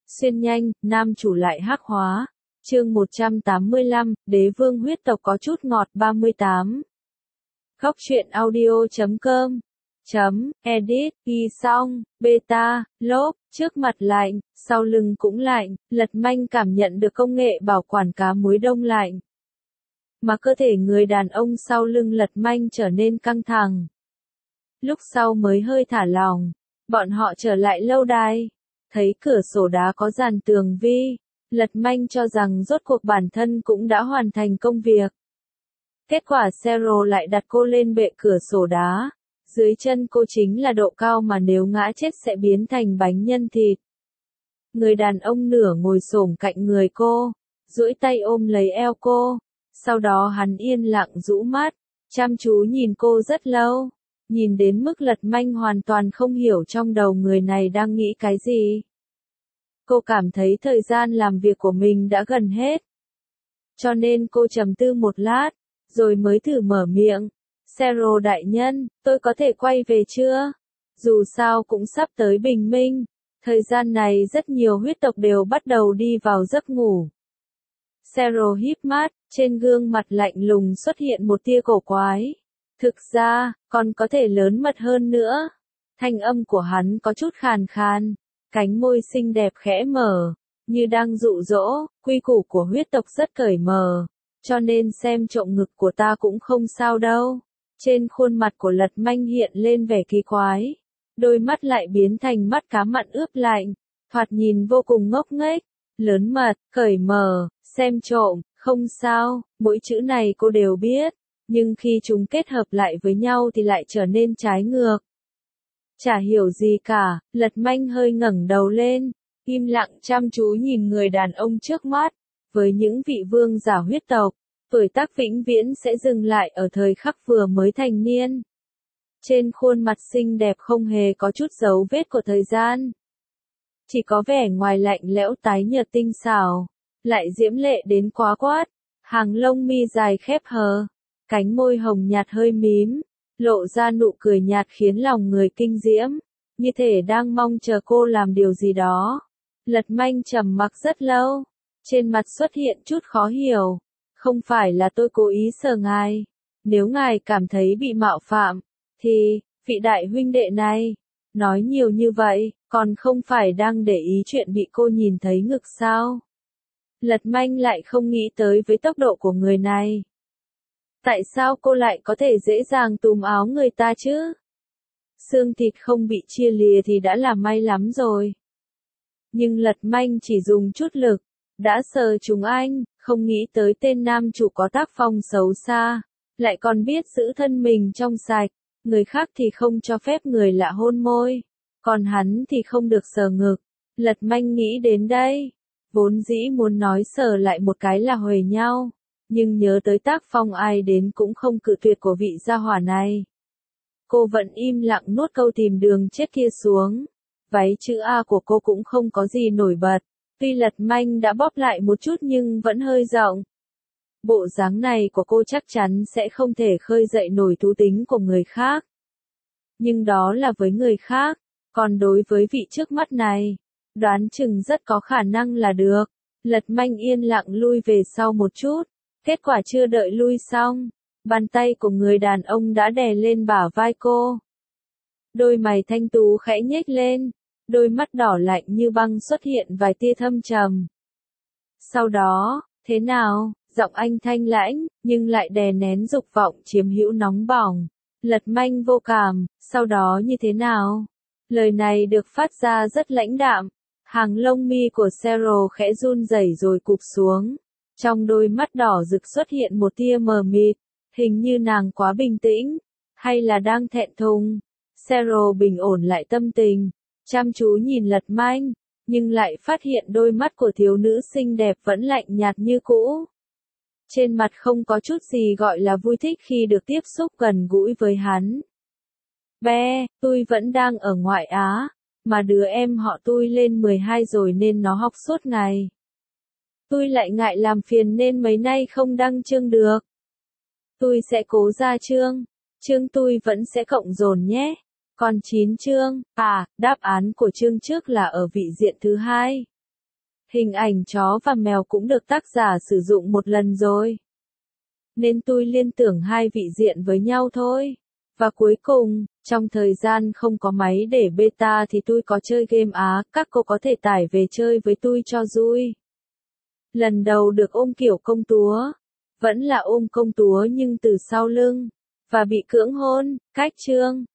Xuyên nhanh, nam chủ lại hắc hóa. Chương 185, Đế vương huyết tộc có chút ngọt 38. Góc truyện audio.com edit, ghi xong, beta, lốp, trước mặt lạnh, sau lưng cũng lạnh, Lật Manh cảm nhận được công nghệ bảo quản cá muối đông lạnh. Mà cơ thể người đàn ông sau lưng Lật Manh trở nên căng thẳng. Lúc sau mới hơi thả lỏng, bọn họ trở lại lâu đài, thấy cửa sổ đá có dàn tường vi, Lật Manh cho rằng rốt cuộc bản thân cũng đã hoàn thành công việc. Kết quả Zero lại đặt cô lên bệ cửa sổ đá. Dưới chân cô chính là độ cao mà nếu ngã chết sẽ biến thành bánh nhân thịt. Người đàn ông nửa ngồi xổm cạnh người cô, duỗi tay ôm lấy eo cô. Sau đó hắn yên lặng rũ mắt, chăm chú nhìn cô rất lâu. Nhìn đến mức Lật Manh hoàn toàn không hiểu trong đầu người này đang nghĩ cái gì. Cô cảm thấy thời gian làm việc của mình đã gần hết. Cho nên cô trầm tư một lát, rồi mới thử mở miệng. Zero đại nhân, tôi có thể quay về chưa? Dù sao cũng sắp tới bình minh. Thời gian này rất nhiều huyết tộc đều bắt đầu đi vào giấc ngủ. Zero híp mắt, trên gương mặt lạnh lùng xuất hiện một tia cổ quái. Thực ra, còn có thể lớn mật hơn nữa. Thanh âm của hắn có chút khàn khàn, cánh môi xinh đẹp khẽ mở, như đang dụ dỗ, quy củ của huyết tộc rất cởi mở, cho nên xem trộm ngực của ta cũng không sao đâu. Trên khuôn mặt của Lật Manh hiện lên vẻ kỳ quái, đôi mắt lại biến thành mắt cá mặn ướp lạnh, thoạt nhìn vô cùng ngốc nghếch, lớn mật, cởi mở, xem trộm, không sao, mỗi chữ này cô đều biết, nhưng khi chúng kết hợp lại với nhau thì lại trở nên trái ngược. Chả hiểu gì cả, Lật Manh hơi ngẩng đầu lên, im lặng chăm chú nhìn người đàn ông trước mắt, với những vị vương giả huyết tộc. Tuổi tác vĩnh viễn sẽ dừng lại ở thời khắc vừa mới thành niên. Trên khuôn mặt xinh đẹp không hề có chút dấu vết của thời gian. Chỉ có vẻ ngoài lạnh lẽo tái nhợt tinh xảo, lại diễm lệ đến quá quát, hàng lông mi dài khép hờ, cánh môi hồng nhạt hơi mím, lộ ra nụ cười nhạt khiến lòng người kinh diễm, như thể đang mong chờ cô làm điều gì đó. Lật Manh trầm mặc rất lâu, trên mặt xuất hiện chút khó hiểu. Không phải là tôi cố ý sờ ngài. Nếu ngài cảm thấy bị mạo phạm, thì, vị đại huynh đệ này, nói nhiều như vậy, còn không phải đang để ý chuyện bị cô nhìn thấy ngực sao? Lật Manh lại không nghĩ tới với tốc độ của người này. Tại sao cô lại có thể dễ dàng túm áo người ta chứ? Xương thịt không bị chia lìa thì đã là may lắm rồi. Nhưng Lật Manh chỉ dùng chút lực, đã sờ chúng anh. Không nghĩ tới tên nam chủ có tác phong xấu xa, lại còn biết giữ thân mình trong sạch, người khác thì không cho phép người lạ hôn môi, còn hắn thì không được sờ ngực. Lật Manh nghĩ đến đây, vốn dĩ muốn nói sờ lại một cái là huề nhau, nhưng nhớ tới tác phong ai đến cũng không cự tuyệt của vị gia hỏa này. Cô vẫn im lặng nuốt câu tìm đường chết kia xuống, váy chữ A của cô cũng không có gì nổi bật. Tuy Lật Manh đã bóp lại một chút nhưng vẫn hơi rộng. Bộ dáng này của cô chắc chắn sẽ không thể khơi dậy nổi thú tính của người khác. Nhưng đó là với người khác, còn đối với vị trước mắt này, đoán chừng rất có khả năng là được. Lật Manh yên lặng lui về sau một chút, kết quả chưa đợi lui xong, bàn tay của người đàn ông đã đè lên bả vai cô. Đôi mày thanh tú khẽ nhếch lên. Đôi mắt đỏ lạnh như băng xuất hiện vài tia thâm trầm. Sau đó, thế nào, giọng anh thanh lãnh, nhưng lại đè nén dục vọng chiếm hữu nóng bỏng. Lật Manh vô cảm, sau đó như thế nào? Lời này được phát ra rất lãnh đạm. Hàng lông mi của Zero khẽ run rẩy rồi cụp xuống. Trong đôi mắt đỏ rực xuất hiện một tia mờ mịt, hình như nàng quá bình tĩnh, hay là đang thẹn thùng. Zero bình ổn lại tâm tình. Chăm chú nhìn Lật Manh, nhưng lại phát hiện đôi mắt của thiếu nữ xinh đẹp vẫn lạnh nhạt như cũ. Trên mặt không có chút gì gọi là vui thích khi được tiếp xúc gần gũi với hắn. Be, tôi vẫn đang ở ngoại Á, mà đứa em họ tôi lên 12 rồi nên nó học suốt ngày. Tôi lại ngại làm phiền nên mấy nay không đăng chương được. Tôi sẽ cố ra chương tôi vẫn sẽ cộng dồn nhé. Còn 9 chương, đáp án của chương trước là ở vị diện thứ 2. Hình ảnh chó và mèo cũng được tác giả sử dụng một lần rồi. Nên tôi liên tưởng hai vị diện với nhau thôi. Và cuối cùng, trong thời gian không có máy để beta thì tôi có chơi game Á, các cô có thể tải về chơi với tôi cho vui. Lần đầu được ôm kiểu công chúa. Vẫn là ôm công chúa nhưng từ sau lưng. Và bị cưỡng hôn, cách chương.